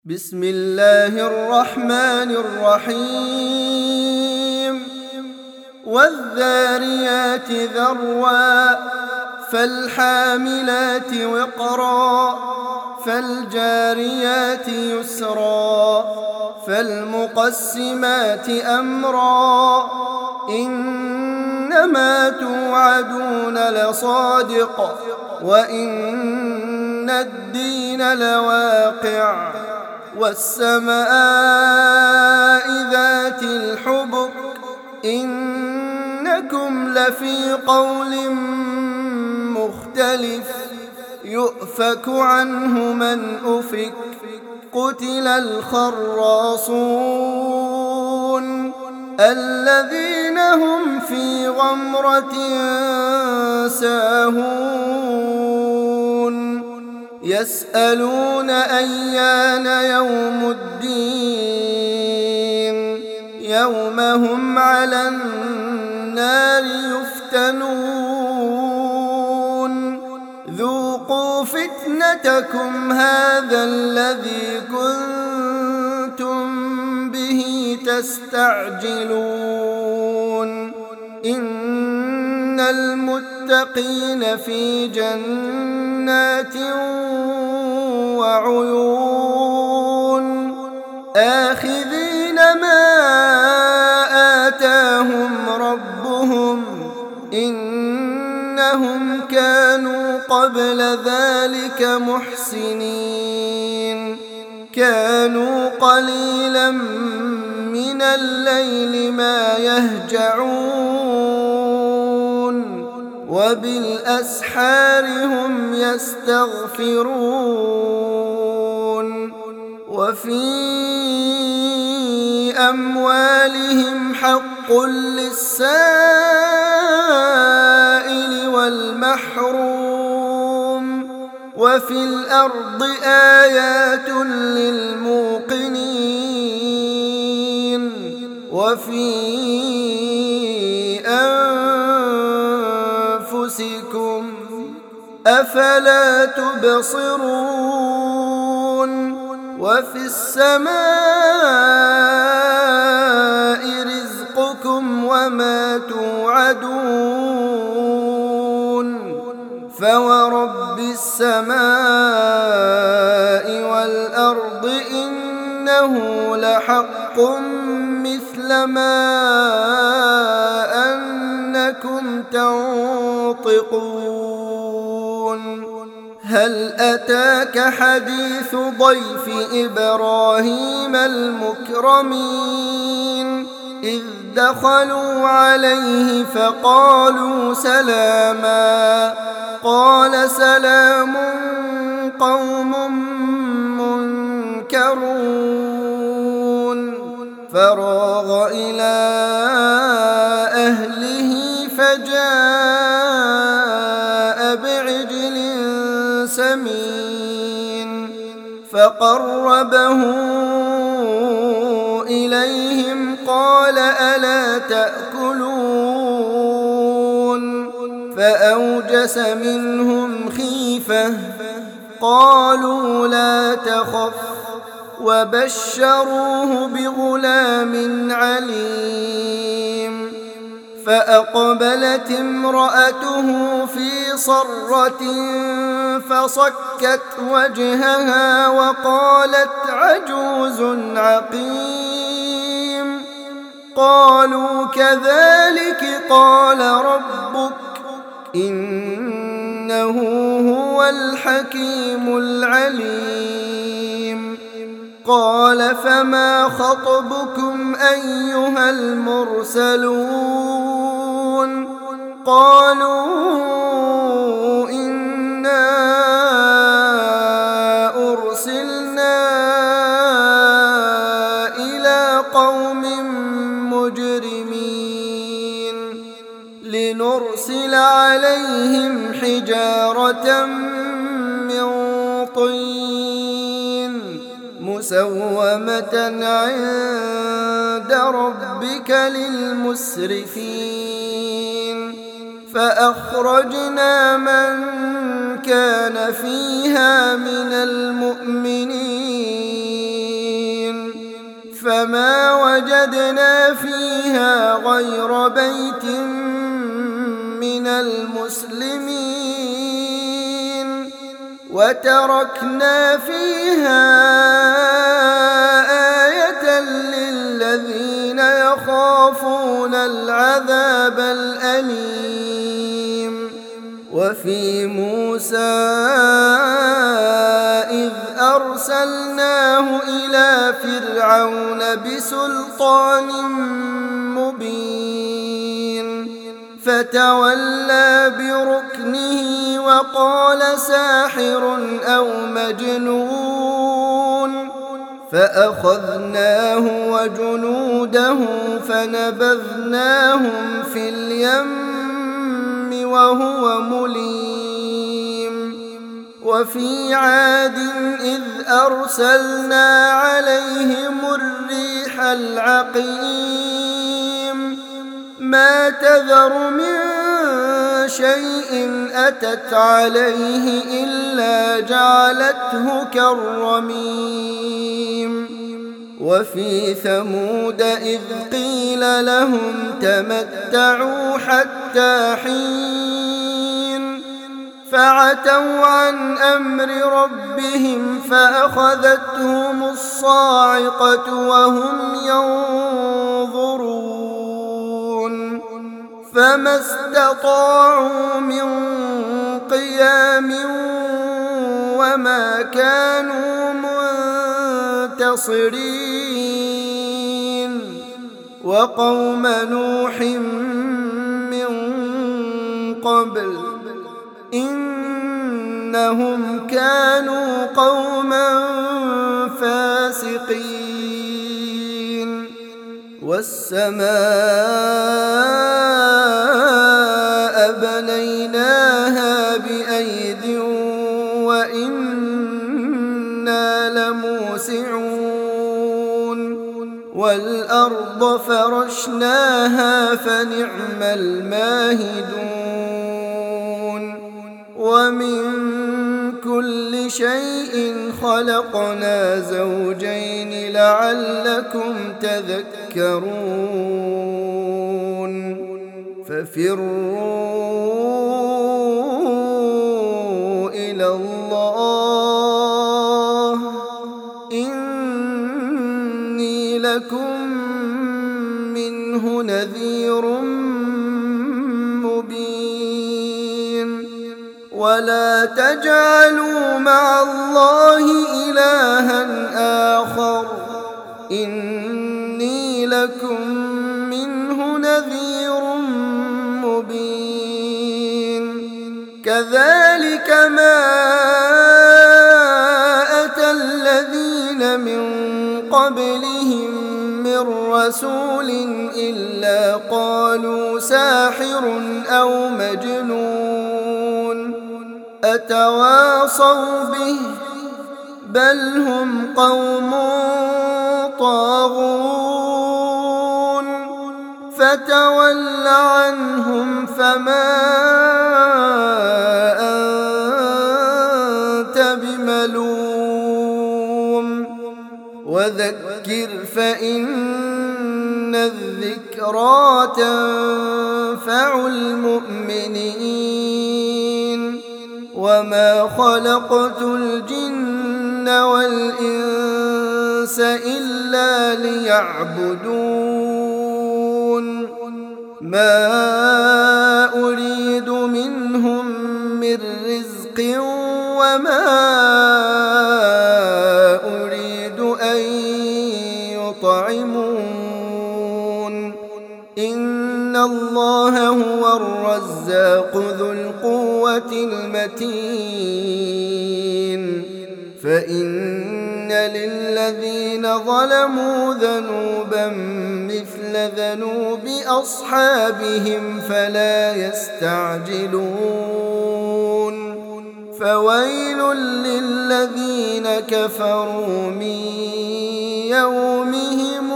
بسم الله الرحمن الرحيم والذاريات ذروا فالحاملات وقرا فالجاريات يسرا فالمقسمات أمرا إنما توعدون لصادق وإن الدين لواقع والسماء ذات الحبك إنكم لفي قول مختلف يؤفك عنه من أفك قتل الخراصون الذين هم في غمرة ساهون يسألون أيان يوم الدين يوم هم على النار يفتنون ذوقوا فتنتكم هذا الذي كنتم به تستعجلون إن المتقين في جنات وعيون آخذين ما آتاهم ربهم إنهم كانوا قبل ذلك محسنين كانوا قليلا من الليل ما يهجعون وبالأسحار هم يستغفرون وفي أموالهم حق للسائل والمحروم وفي الأرض آيات للموقنين وفي أنفسكم أفلا تبصرون وفي السماء رزقكم وما توعدون فورب السماء والأرض إنه لحق مثل ما أنكم تنطقون هل أتاك حديث ضيف إبراهيم المكرمين إذ دخلوا عليه فقالوا سلاما قال سلام قوم منكرون فراغ إلى أهله فجاء بعجل سمين فقربه إليهم قال ألا تأكلون فأوجس منهم خيفة قالوا لا تخف وبشروه بغلام عليم فأقبلت امرأته في صرة فصكت وجهها وقالت عجوز عقيم قالوا كذلك قال ربك إنه هو الحكيم العليم قال فما خطبكم أيها المرسلون قالوا إنا أرسلنا إلى قوم مجرمين لنرسل عليهم حجارة من طين مسومة عند ربك للمسرفين فأخرجنا من كان فيها من المؤمنين فما وجدنا فيها غير بيت من المسلمين وتركنا فيها آية للذين يخافون العذاب الأليم. وفي موسى إذ أرسلناه إلى فرعون بسلطان مبين فتولى بركنه وقال ساحر أو مجنون فأخذناه وجنوده فنبذناهم في اليم وهو مليم. وفي عاد إذ أرسلنا عليهم الريح العقيم ما تذر من شيء أتت عليه إلا جعلته كالرميم. وفي ثمود إذ قيل لهم تمتعوا حتى حين فعتوا عن أمر ربهم فأخذتهم الصاعقة وهم ينظرون فما استطاعوا من قيام وما كانوا منتصرين. وقوم نوح من قبل إنهم كانوا قوما فاسقين. والسماء بنيناها بأيد وإنا لموسعون. والأرض فرشناها فنعم الماهدون. ومن كل شيء خلقنا زوجين لعلكم تذكرون. ففروا إلى الله إني لكم منه نذير مبين. ولا تجعلوا مع الله إلها آخر إني لكم منه نذير مبين. كذلك ما أتى الذين من قبلهم من رسول إلا قالوا ساحر أو مجنون أتواصوا به بل هم قوم طاغون. فتول عنهم فما أنت بملوم وذكر فإن الذكرى تنفع المؤمنين. وما خلقت الجن والإنس إلا ليعبدون ما أريد منهم من رزق وما أريد أن يطعمون إن الله هو الرزاق ذو القوة المتين. فإن للذين ظلموا ذنوبا مثل ذنوب أصحابهم فلا يستعجلون. فويل للذين كفروا من يومهم